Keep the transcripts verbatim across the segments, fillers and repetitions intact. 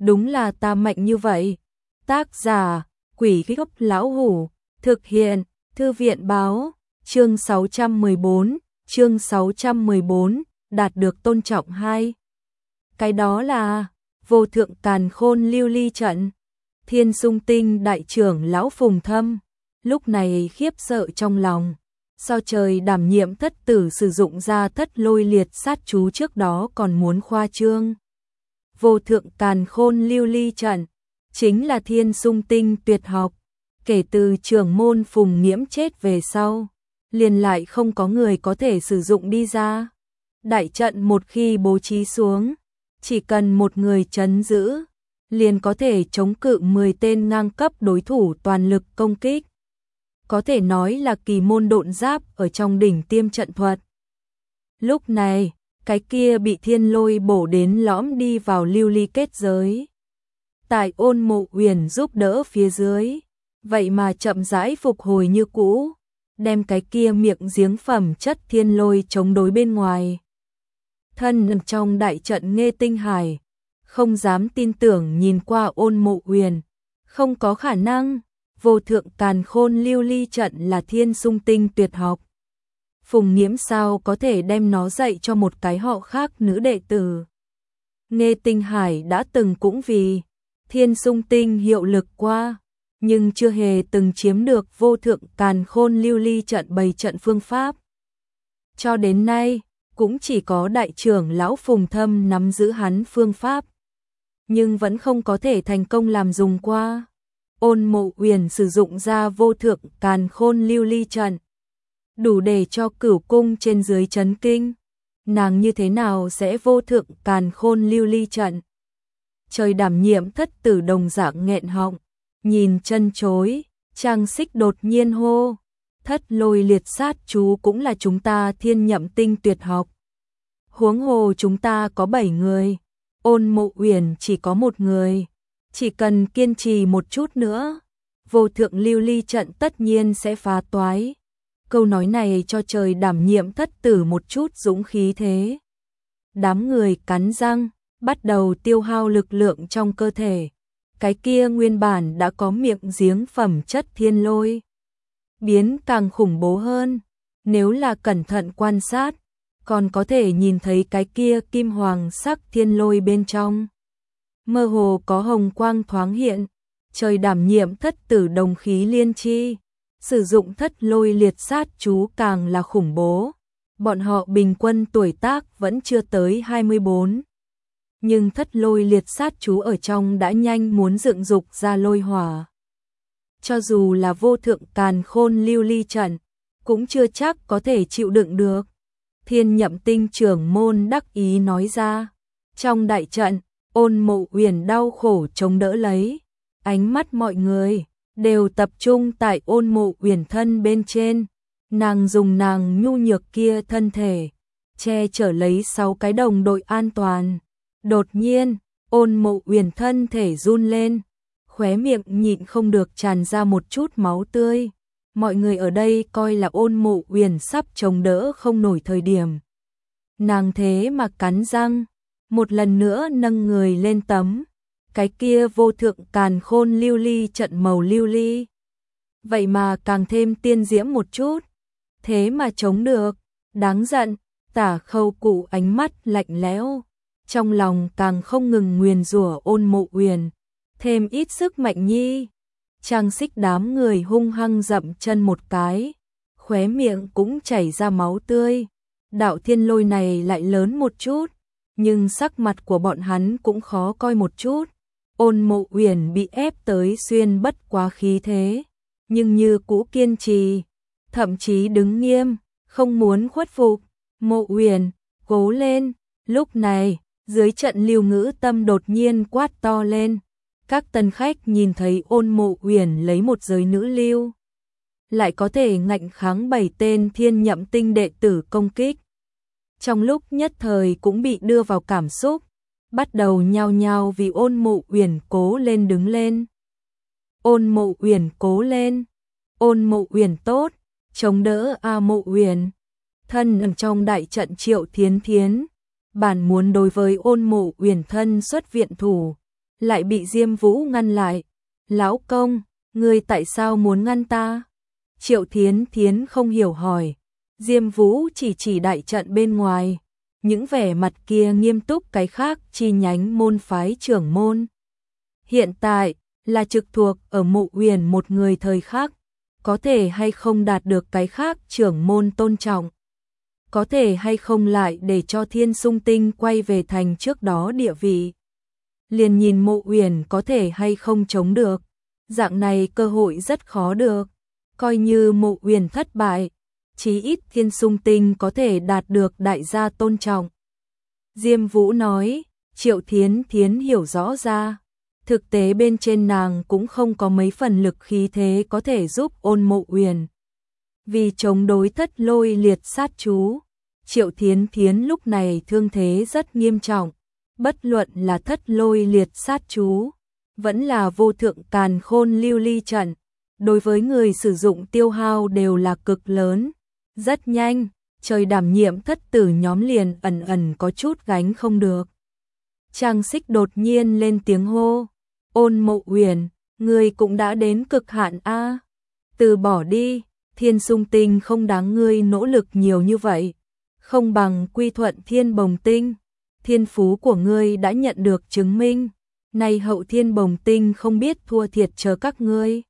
đúng là ta mạnh như vậy. Tác giả, Quỷ Gốc Lão Hủ, thực hiện, Thư viện báo, chương sáu trăm mười bốn, chương sáu trăm mười bốn, đạt được tôn trọng hai. Cái đó là vô thượng càn khôn lưu ly trận. Thiên Sung Tinh đại trưởng lão Phùng Thâm, lúc này khiếp sợ trong lòng. Sao trời đảm nhiệm thất tử sử dụng ra thất lôi liệt sát chú trước đó còn muốn khoa trương. Vô thượng càn khôn lưu ly trận, chính là Thiên Sung Tinh tuyệt học. Kể từ trưởng môn Phùng Nghiễm chết về sau, liền lại không có người có thể sử dụng đi ra. Đại trận một khi bố trí xuống, chỉ cần một người trấn giữ, liền có thể chống cự mười tên ngang cấp đối thủ toàn lực công kích. Có thể nói là kỳ môn độn giáp ở trong đỉnh tiêm trận thuật. Lúc này, cái kia bị thiên lôi bổ đến lõm đi vào lưu ly kết giới. Tại Ôn Mộ Uyển giúp đỡ phía dưới, vậy mà chậm rãi phục hồi như cũ, đem cái kia miệng giếng phẩm chất thiên lôi chống đối bên ngoài. Thân trong đại trận Nghê Tinh Hải, không dám tin tưởng nhìn qua Ôn Mộ Uyển, không có khả năng, vô thượng càn khôn lưu ly trận là Thiên Sung Tinh tuyệt học. Phùng Nghiễm sao có thể đem nó dạy cho một cái họ khác nữ đệ tử. Nghê Tinh Hải đã từng cũng vì Thiên Sung Tinh hiệu lực qua, nhưng chưa hề từng chiếm được vô thượng càn khôn lưu ly trận bày trận phương pháp. Cho đến nay, cũng chỉ có đại trưởng lão Phùng Thâm nắm giữ hắn phương pháp, nhưng vẫn không có thể thành công làm dùng qua. Ôn Mộ Uyển sử dụng ra vô thượng càn khôn lưu ly trận, đủ để cho cửu cung trên dưới chấn kinh. Nàng như thế nào sẽ vô thượng càn khôn lưu ly trận? Trời đảm nhiệm thất tử đồng dạng nghẹn họng, nhìn chân chối, Trang Xích đột nhiên hô, thất lôi liệt sát chú cũng là chúng ta Thiên Nhậm Tinh tuyệt học. Huống hồ chúng ta có bảy người, Ôn Mộ Uyển chỉ có một người, chỉ cần kiên trì một chút nữa, vô thượng lưu ly trận tất nhiên sẽ phá toái. Câu nói này cho trời đảm nhiệm thất tử một chút dũng khí thế. Đám người cắn răng, bắt đầu tiêu hao lực lượng trong cơ thể. Cái kia nguyên bản đã có miệng giếng phẩm chất thiên lôi, biến càng khủng bố hơn. Nếu là cẩn thận quan sát, còn có thể nhìn thấy cái kia kim hoàng sắc thiên lôi bên trong. Mơ hồ có hồng quang thoáng hiện, trời đảm nhiệm thất tử đồng khí liên chi. Sử dụng thất lôi liệt sát chú càng là khủng bố. Bọn họ bình quân tuổi tác vẫn chưa tới hai mươi bốn. Nhưng thất lôi liệt sát chú ở trong đã nhanh muốn dựng dục ra lôi hỏa. Cho dù là vô thượng càn khôn lưu ly trận, cũng chưa chắc có thể chịu đựng được. Thiên Nhậm Tinh trưởng môn đắc ý nói ra. Trong đại trận, Ôn Mộ Uyển đau khổ chống đỡ lấy. Ánh mắt mọi người đều tập trung tại Ôn Mộ Uyển thân bên trên. Nàng dùng nàng nhu nhược kia thân thể, che chở lấy sáu cái đồng đội an toàn. Đột nhiên, Ôn Mộ Uyển thân thể run lên, khóe miệng nhịn không được tràn ra một chút máu tươi. Mọi người ở đây coi là Ôn Mộ Uyển sắp chống đỡ không nổi thời điểm. Nàng thế mà cắn răng, một lần nữa nâng người lên tấm. Cái kia vô thượng càn khôn lưu ly trận màu lưu ly, vậy mà càng thêm tiên diễm một chút, thế mà chống được. Đáng giận. Tả Khâu Cụ ánh mắt lạnh lẽo, trong lòng càng không ngừng nguyền rủa Ôn Mộ Uyển, thêm ít sức mạnh nhi. Trang Xích đám người hung hăng dậm chân một cái, khóe miệng cũng chảy ra máu tươi. Đạo thiên lôi này lại lớn một chút, nhưng sắc mặt của bọn hắn cũng khó coi một chút. Ôn Mộ Uyển bị ép tới xuyên bất quá khí thế, nhưng như cũ kiên trì, thậm chí đứng nghiêm, không muốn khuất phục. Mộ Uyển, cố lên. Lúc này, dưới trận Lưu Ngữ Tâm đột nhiên quát to lên. Các tân khách nhìn thấy Ôn Mộ Uyển lấy một giới nữ lưu, lại có thể ngạnh kháng bảy tên Thiên Nhậm Tinh đệ tử công kích. Trong lúc nhất thời cũng bị đưa vào cảm xúc, bắt đầu nhao nhao vì Ôn Mộ Uyển cố lên đứng lên. Ôn Mộ Uyển cố lên, Ôn Mộ Uyển tốt, chống đỡ a Mộ Uyển. Thân ở trong đại trận Triệu Thiến Thiến, bản muốn đối với Ôn Mộ Uyển thân xuất viện thủ, lại bị Diêm Vũ ngăn lại. Lão công, ngươi tại sao muốn ngăn ta? Triệu Thiến Thiến không hiểu hỏi. Diêm Vũ chỉ chỉ đại trận bên ngoài. Những vẻ mặt kia nghiêm túc cái khác chi nhánh môn phái trưởng môn. Hiện tại là trực thuộc ở Mộ Uyển một người thời khác. Có thể hay không đạt được cái khác trưởng môn tôn trọng. Có thể hay không lại để cho Thiên Sung Tinh quay về thành trước đó địa vị. Liền nhìn Mộ Uyển có thể hay không chống được. Dạng này cơ hội rất khó được. Coi như Mộ Uyển thất bại, chí ít Thiên Sung Tinh có thể đạt được đại gia tôn trọng. Diêm Vũ nói, Triệu Thiến Thiến hiểu rõ ra. Thực tế bên trên nàng cũng không có mấy phần lực khí thế có thể giúp Ôn Mộ Uyển. Vì chống đối Thất Lôi Liệt sát chú, Triệu Thiến Thiến lúc này thương thế rất nghiêm trọng. Bất luận là Thất Lôi Liệt sát chú, vẫn là Vô Thượng Càn Khôn Lưu Ly trận, đối với người sử dụng tiêu hao đều là cực lớn. Rất nhanh, trời đảm nhiệm thất tử nhóm liền ẩn ẩn có chút gánh không được. Trang Xích đột nhiên lên tiếng hô, Ôn Mộ Uyển, ngươi cũng đã đến cực hạn a. Từ bỏ đi, Thiên Sung Tinh không đáng ngươi nỗ lực nhiều như vậy, không bằng quy thuận Thiên Bồng Tinh. Thiên phú của ngươi đã nhận được chứng minh, nay hậu Thiên Bồng Tinh không biết thua thiệt chờ các ngươi.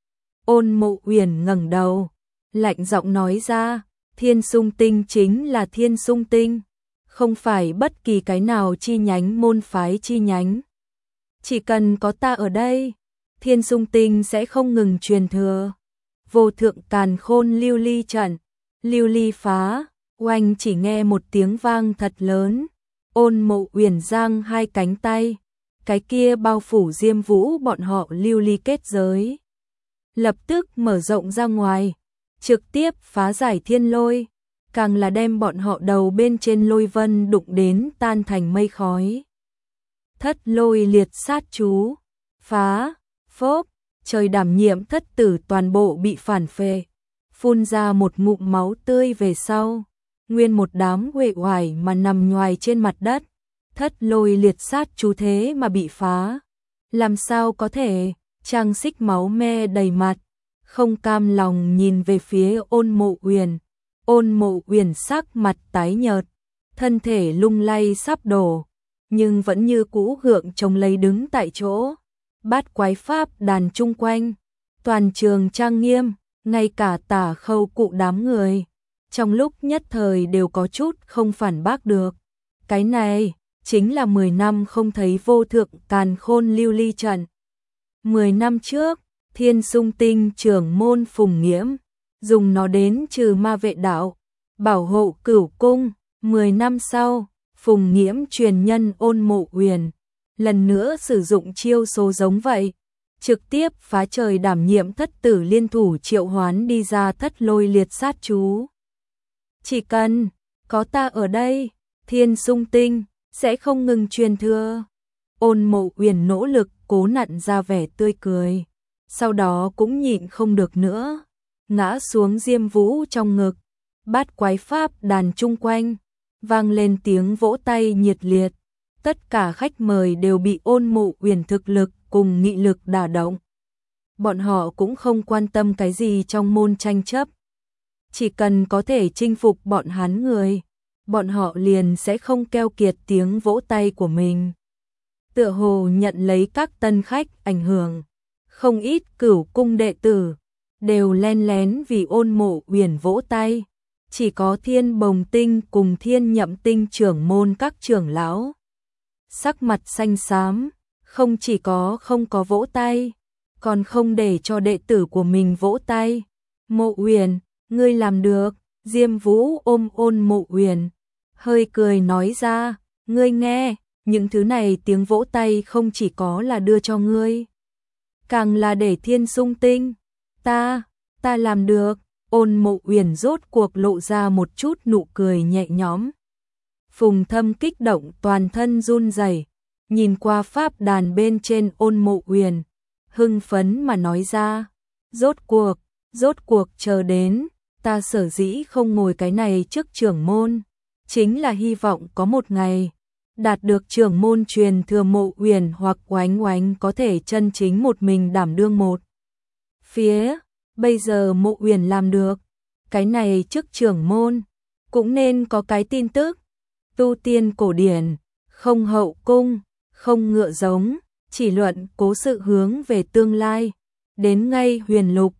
Ôn Mộ Uyển ngẩng đầu, lạnh giọng nói ra, Thiên Sung Tinh chính là Thiên Sung Tinh, không phải bất kỳ cái nào chi nhánh môn phái chi nhánh. Chỉ cần có ta ở đây, Thiên Sung Tinh sẽ không ngừng truyền thừa. Vô Thượng Càn Khôn Lưu Ly trận, lưu ly phá, oanh chỉ nghe một tiếng vang thật lớn. Ôn Mộ Uyển giang hai cánh tay, cái kia bao phủ Diêm Vũ bọn họ lưu ly kết giới. Lập tức mở rộng ra ngoài, trực tiếp phá giải thiên lôi, càng là đem bọn họ đầu bên trên lôi vân đụng đến tan thành mây khói. Thất Lôi Liệt sát chú, phá, phốp, trời đảm nhiệm thất tử toàn bộ bị phản phệ, phun ra một ngụm máu tươi về sau. Nguyên một đám uể oải mà nằm nhoài trên mặt đất. Thất Lôi Liệt sát chú thế mà bị phá. Làm sao có thể? Trang Xích máu me đầy mặt, không cam lòng nhìn về phía Ôn Mộ Uyển. Ôn Mộ Uyển sắc mặt tái nhợt, thân thể lung lay sắp đổ, nhưng vẫn như cũ gượng chống lấy đứng tại chỗ. Bát quái pháp đàn chung quanh, toàn trường trang nghiêm, ngay cả Tả Khâu cụ đám người trong lúc nhất thời đều có chút không phản bác được. Cái này chính là mười năm không thấy Vô Thượng Càn Khôn Lưu Ly trận. mười năm trước, Thiên Sung Tinh trưởng môn Phùng Nghiễm dùng nó đến trừ ma vệ đạo, bảo hộ Cửu Cung. mười năm sau, Phùng Nghiễm truyền nhân Ôn Mộ Uyển lần nữa sử dụng chiêu số giống vậy, trực tiếp phá trời đảm nhiệm thất tử liên thủ triệu hoán đi ra Thất Lôi Liệt sát chú. Chỉ cần có ta ở đây, Thiên Sung Tinh sẽ không ngừng truyền thừa. Ôn Mộ Uyển nỗ lực cố nặn ra vẻ tươi cười, sau đó cũng nhịn không được nữa, ngã xuống Diêm Vũ trong ngực. Bát quái pháp đàn chung quanh vang lên tiếng vỗ tay nhiệt liệt. Tất cả khách mời đều bị Ôn Mộ Uyển thực lực cùng nghị lực đả động. Bọn họ cũng không quan tâm cái gì trong môn tranh chấp, chỉ cần có thể chinh phục bọn hắn người, bọn họ liền sẽ không keo kiệt tiếng vỗ tay của mình. Tựa hồ nhận lấy các tân khách ảnh hưởng, không ít Cửu Cung đệ tử đều len lén vì Ôn Mộ Uyển vỗ tay. Chỉ có Thiên Bồng Tinh cùng Thiên Nhậm Tinh trưởng môn các trưởng lão sắc mặt xanh xám, không chỉ có không có vỗ tay, còn không để cho đệ tử của mình vỗ tay. Mộ Uyển, ngươi làm được. Diêm Vũ ôm Ôn Mộ Uyển, hơi cười nói ra, ngươi nghe, những thứ này tiếng vỗ tay không chỉ có là đưa cho ngươi, càng là để Thiên Sung Tinh. Ta, ta làm được. Ôn Mộ Uyển rốt cuộc lộ ra một chút nụ cười nhẹ nhõm. Phùng Thâm kích động toàn thân run rẩy, nhìn qua pháp đàn bên trên Ôn Mộ Uyển, hưng phấn mà nói ra, rốt cuộc, rốt cuộc chờ đến, ta sở dĩ không ngồi cái này trước trưởng môn, chính là hy vọng có một ngày, đạt được trưởng môn truyền thừa Mộ Uyển hoặc Oánh Oánh có thể chân chính một mình đảm đương một phía, bây giờ Mộ Uyển làm được, cái này chức trưởng môn, cũng nên có cái tin tức, tu tiên cổ điển, không hậu cung, không ngựa giống, chỉ luận cố sự hướng về tương lai, đến ngay huyền lục,